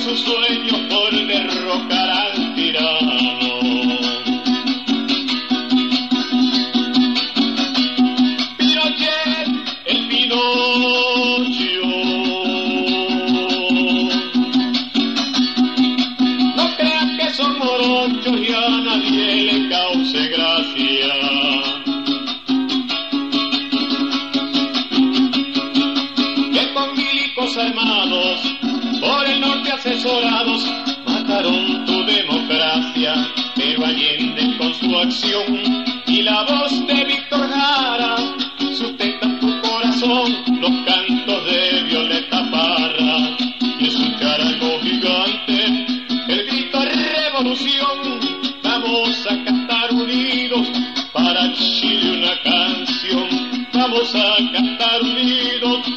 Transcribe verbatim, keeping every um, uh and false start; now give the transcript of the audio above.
sus sueños por derrocar al tirano. Pinochet, el Pinocho, no creas que son morochos y a nadie le cause gracia. Que con milicos armados, por el norte asesorados, mataron tu democracia, pero Allende con su acción y la voz de Víctor Jara sustentan tu corazón los cantos de Violeta Parra, y escuchar algo gigante el grito revolución. Vamos a cantar unidos para Chile una canción, vamos a cantar unidos